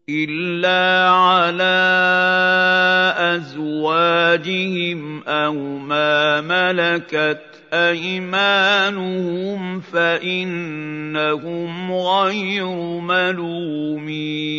إِلَّا عَلَىٰ أَزْوَاجِهِمْ أَوْ مَا مَلَكَتْ أَيْمَانُهُمْ فَإِنَّهُمْ غَيْرُ مَلُومِينَ